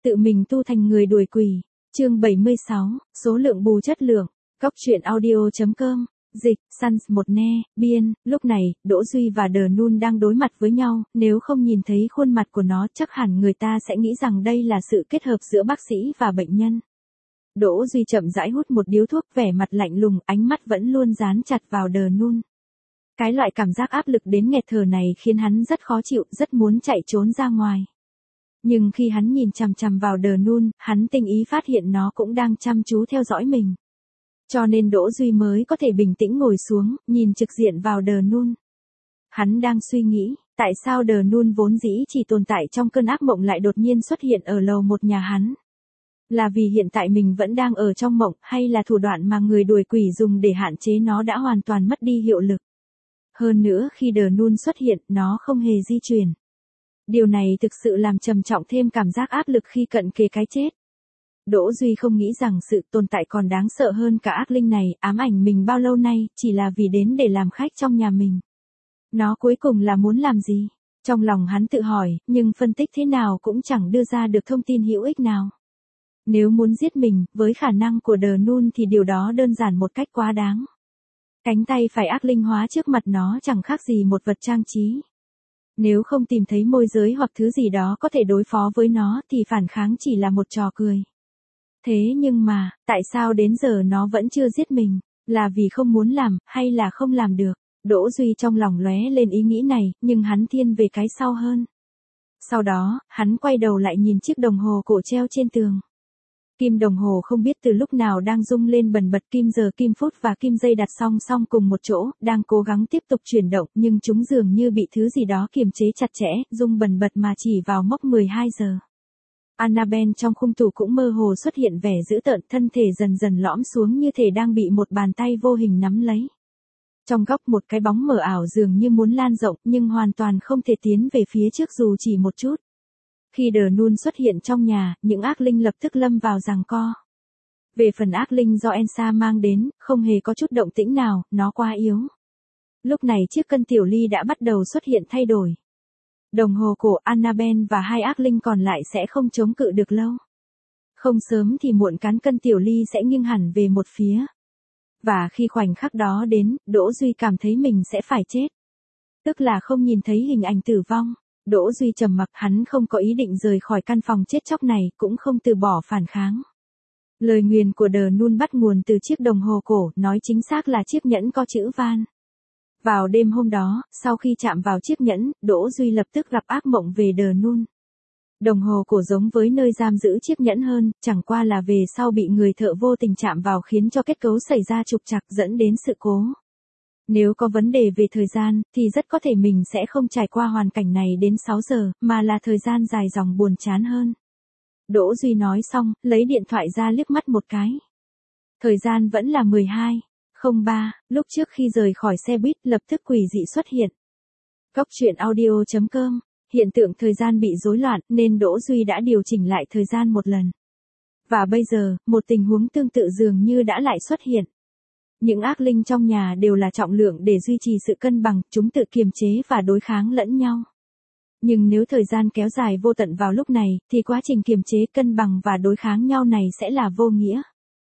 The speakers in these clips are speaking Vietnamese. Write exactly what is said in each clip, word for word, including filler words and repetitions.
tự mình tu thành người đuổi quỷ. Chương bảy mươi sáu, số lượng bù chất lượng. Cóc truyện audio chấm com. Dịch, Sans một ne, biên. Lúc này, Đỗ Duy và Đờ Nun đang đối mặt với nhau, nếu không nhìn thấy khuôn mặt của nó chắc hẳn người ta sẽ nghĩ rằng đây là sự kết hợp giữa bác sĩ và bệnh nhân. Đỗ Duy chậm rãi hút một điếu thuốc, vẻ mặt lạnh lùng, ánh mắt vẫn luôn dán chặt vào Đờ Nun. Cái loại cảm giác áp lực đến nghẹt thở này khiến hắn rất khó chịu, rất muốn chạy trốn ra ngoài. Nhưng khi hắn nhìn chằm chằm vào Đờ Nun, hắn tinh ý phát hiện nó cũng đang chăm chú theo dõi mình. Cho nên Đỗ Duy mới có thể bình tĩnh ngồi xuống, nhìn trực diện vào Đờ Nun. Hắn đang suy nghĩ, tại sao Đờ Nun vốn dĩ chỉ tồn tại trong cơn ác mộng lại đột nhiên xuất hiện ở lầu một nhà hắn. Là vì hiện tại mình vẫn đang ở trong mộng, hay là thủ đoạn mà người đuổi quỷ dùng để hạn chế nó đã hoàn toàn mất đi hiệu lực. Hơn nữa khi Đờ Nun xuất hiện, nó không hề di chuyển. Điều này thực sự làm trầm trọng thêm cảm giác áp lực khi cận kề cái chết. Đỗ Duy không nghĩ rằng sự tồn tại còn đáng sợ hơn cả ác linh này, ám ảnh mình bao lâu nay, chỉ là vì đến để làm khách trong nhà mình. Nó cuối cùng là muốn làm gì? Trong lòng hắn tự hỏi, nhưng phân tích thế nào cũng chẳng đưa ra được thông tin hữu ích nào. Nếu muốn giết mình, với khả năng của Đờ Nun thì điều đó đơn giản một cách quá đáng. Cánh tay phải ác linh hóa trước mặt nó chẳng khác gì một vật trang trí. Nếu không tìm thấy môi giới hoặc thứ gì đó có thể đối phó với nó thì phản kháng chỉ là một trò cười. Thế nhưng mà, tại sao đến giờ nó vẫn chưa giết mình? Là vì không muốn làm, hay là không làm được? Đỗ Duy trong lòng lóe lên ý nghĩ này, nhưng hắn thiên về cái sau hơn. Sau đó, hắn quay đầu lại nhìn chiếc đồng hồ cổ treo trên tường. Kim đồng hồ không biết từ lúc nào đang rung lên bần bật, kim giờ, kim phút và kim giây đặt song song cùng một chỗ, đang cố gắng tiếp tục chuyển động, nhưng chúng dường như bị thứ gì đó kiềm chế chặt chẽ, rung bần bật mà chỉ vào mốc mười hai giờ. Annabelle trong khung tủ cũng mơ hồ xuất hiện vẻ dữ tợn, thân thể dần dần lõm xuống như thể đang bị một bàn tay vô hình nắm lấy. Trong góc một cái bóng mờ ảo dường như muốn lan rộng, nhưng hoàn toàn không thể tiến về phía trước dù chỉ một chút. Khi Đờ Nun xuất hiện trong nhà, những ác linh lập tức lâm vào giằng co. Về phần ác linh do Elsa mang đến, không hề có chút động tĩnh nào, nó quá yếu. Lúc này chiếc cân tiểu ly đã bắt đầu xuất hiện thay đổi. Đồng hồ cổ Annabelle và hai ác linh còn lại sẽ không chống cự được lâu. Không sớm thì muộn cán cân tiểu ly sẽ nghiêng hẳn về một phía. Và khi khoảnh khắc đó đến, Đỗ Duy cảm thấy mình sẽ phải chết. Tức là không nhìn thấy hình ảnh tử vong. Đỗ Duy trầm mặc, hắn không có ý định rời khỏi căn phòng chết chóc này, cũng không từ bỏ phản kháng. Lời nguyền của Đờ Nun bắt nguồn từ chiếc đồng hồ cổ, nói chính xác là chiếc nhẫn có chữ van. Vào đêm hôm đó, sau khi chạm vào chiếc nhẫn, Đỗ Duy lập tức gặp ác mộng về Đờ Nun. Đồng hồ cổ giống với nơi giam giữ chiếc nhẫn hơn, chẳng qua là về sau bị người thợ vô tình chạm vào khiến cho kết cấu xảy ra trục trặc dẫn đến sự cố. Nếu có vấn đề về thời gian, thì rất có thể mình sẽ không trải qua hoàn cảnh này đến sáu giờ, mà là thời gian dài dòng buồn chán hơn. Đỗ Duy nói xong, lấy điện thoại ra liếc mắt một cái. Thời gian vẫn là mười hai giờ không ba, lúc trước khi rời khỏi xe buýt, lập tức quỷ dị xuất hiện. Cóc truyện audio chấm com, hiện tượng thời gian bị rối loạn, nên Đỗ Duy đã điều chỉnh lại thời gian một lần. Và bây giờ, một tình huống tương tự dường như đã lại xuất hiện. Những ác linh trong nhà đều là trọng lượng để duy trì sự cân bằng, chúng tự kiềm chế và đối kháng lẫn nhau. Nhưng nếu thời gian kéo dài vô tận vào lúc này, thì quá trình kiềm chế, cân bằng và đối kháng nhau này sẽ là vô nghĩa.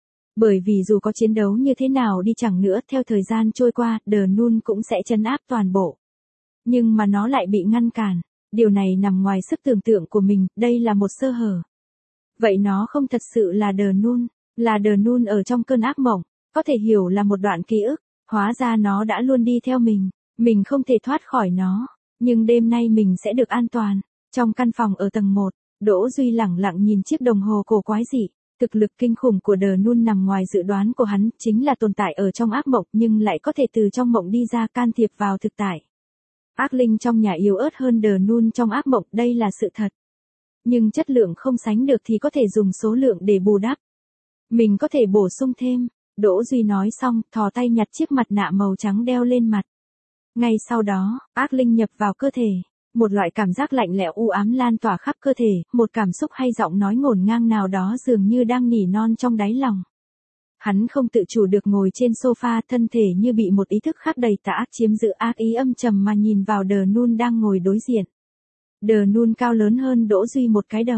Bởi vì dù có chiến đấu như thế nào đi chẳng nữa, theo thời gian trôi qua, Đờ Nun cũng sẽ trấn áp toàn bộ. Nhưng mà nó lại bị ngăn cản. Điều này nằm ngoài sức tưởng tượng của mình, đây là một sơ hở. Vậy nó không thật sự là Đờ Nun, là Đờ Nun ở trong cơn ác mộng. Có thể hiểu là một đoạn ký ức, hóa ra nó đã luôn đi theo mình, mình không thể thoát khỏi nó, nhưng đêm nay mình sẽ được an toàn. Trong căn phòng ở tầng một, Đỗ Duy lẳng lặng nhìn chiếc đồng hồ cổ quái dị, thực lực kinh khủng của Đờ Nun nằm ngoài dự đoán của hắn, chính là tồn tại ở trong ác mộng nhưng lại có thể từ trong mộng đi ra can thiệp vào thực tại. Ác linh trong nhà yếu ớt hơn Đờ Nun trong ác mộng, đây là sự thật. Nhưng chất lượng không sánh được thì có thể dùng số lượng để bù đắp. Mình có thể bổ sung thêm. Đỗ Duy nói xong, thò tay nhặt chiếc mặt nạ màu trắng đeo lên mặt. Ngay sau đó, ác linh nhập vào cơ thể. Một loại cảm giác lạnh lẽo u ám lan tỏa khắp cơ thể, một cảm xúc hay giọng nói ngổn ngang nào đó dường như đang nỉ non trong đáy lòng. Hắn không tự chủ được ngồi trên sofa, thân thể như bị một ý thức khác đầy tà ác chiếm giữ, ác ý âm trầm mà nhìn vào Đờ Nun đang ngồi đối diện. Đờ Nun cao lớn hơn Đỗ Duy một cái đầu.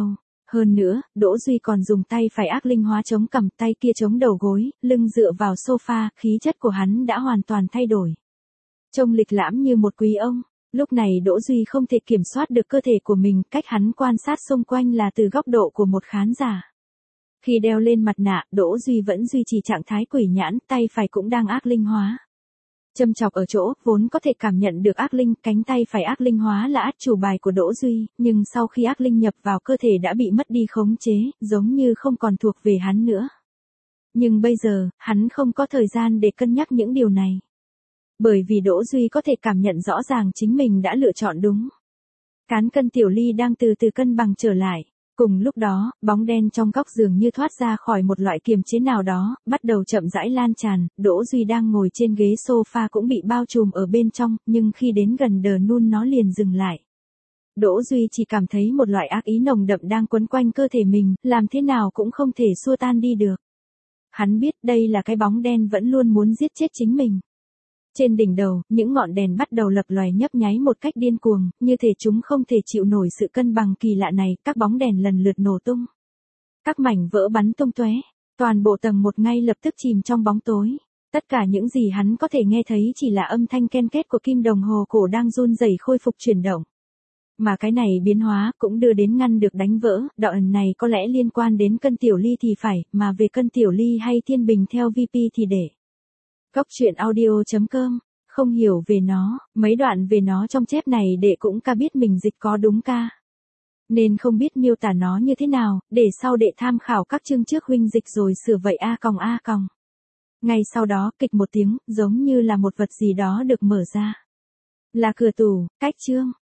Hơn nữa, Đỗ Duy còn dùng tay phải ác linh hóa chống cằm, tay kia chống đầu gối, lưng dựa vào sofa, khí chất của hắn đã hoàn toàn thay đổi. Trông lịch lãm như một quý ông. Lúc này Đỗ Duy không thể kiểm soát được cơ thể của mình, cách hắn quan sát xung quanh là từ góc độ của một khán giả. Khi đeo lên mặt nạ, Đỗ Duy vẫn duy trì trạng thái quỷ nhãn, tay phải cũng đang ác linh hóa. Châm chọc ở chỗ, vốn có thể cảm nhận được ác linh, cánh tay phải ác linh hóa là át chủ bài của Đỗ Duy, nhưng sau khi ác linh nhập vào cơ thể đã bị mất đi khống chế, giống như không còn thuộc về hắn nữa. Nhưng bây giờ, hắn không có thời gian để cân nhắc những điều này. Bởi vì Đỗ Duy có thể cảm nhận rõ ràng chính mình đã lựa chọn đúng. Cán cân tiểu ly đang từ từ cân bằng trở lại. Cùng lúc đó, bóng đen trong góc giường như thoát ra khỏi một loại kiềm chế nào đó, bắt đầu chậm rãi lan tràn, Đỗ Duy đang ngồi trên ghế sofa cũng bị bao trùm ở bên trong, nhưng khi đến gần đờ nun nó liền dừng lại. Đỗ Duy chỉ cảm thấy một loại ác ý nồng đậm đang quấn quanh cơ thể mình, làm thế nào cũng không thể xua tan đi được. Hắn biết đây là cái bóng đen vẫn luôn muốn giết chết chính mình. Trên đỉnh đầu, những ngọn đèn bắt đầu lập lòe nhấp nháy một cách điên cuồng, như thể chúng không thể chịu nổi sự cân bằng kỳ lạ này, các bóng đèn lần lượt nổ tung. Các mảnh vỡ bắn tung tóe, toàn bộ tầng một ngay lập tức chìm trong bóng tối. Tất cả những gì hắn có thể nghe thấy chỉ là âm thanh ken két của kim đồng hồ cổ đang run rẩy khôi phục chuyển động. Mà cái này biến hóa cũng đưa đến ngăn được đánh vỡ, đạo ẩn này có lẽ liên quan đến cân tiểu ly thì phải, mà về cân tiểu ly hay thiên bình theo vê pê thì để. Góc truyện audio chấm com, không hiểu về nó, mấy đoạn về nó trong chép này đệ cũng ca biết mình dịch có đúng ca. Nên không biết miêu tả nó như thế nào, để sau đệ tham khảo các chương trước huynh dịch rồi sửa vậy a còng a còng. Ngay sau đó kịch một tiếng, giống như là một vật gì đó được mở ra. Là cửa tủ, cách chương.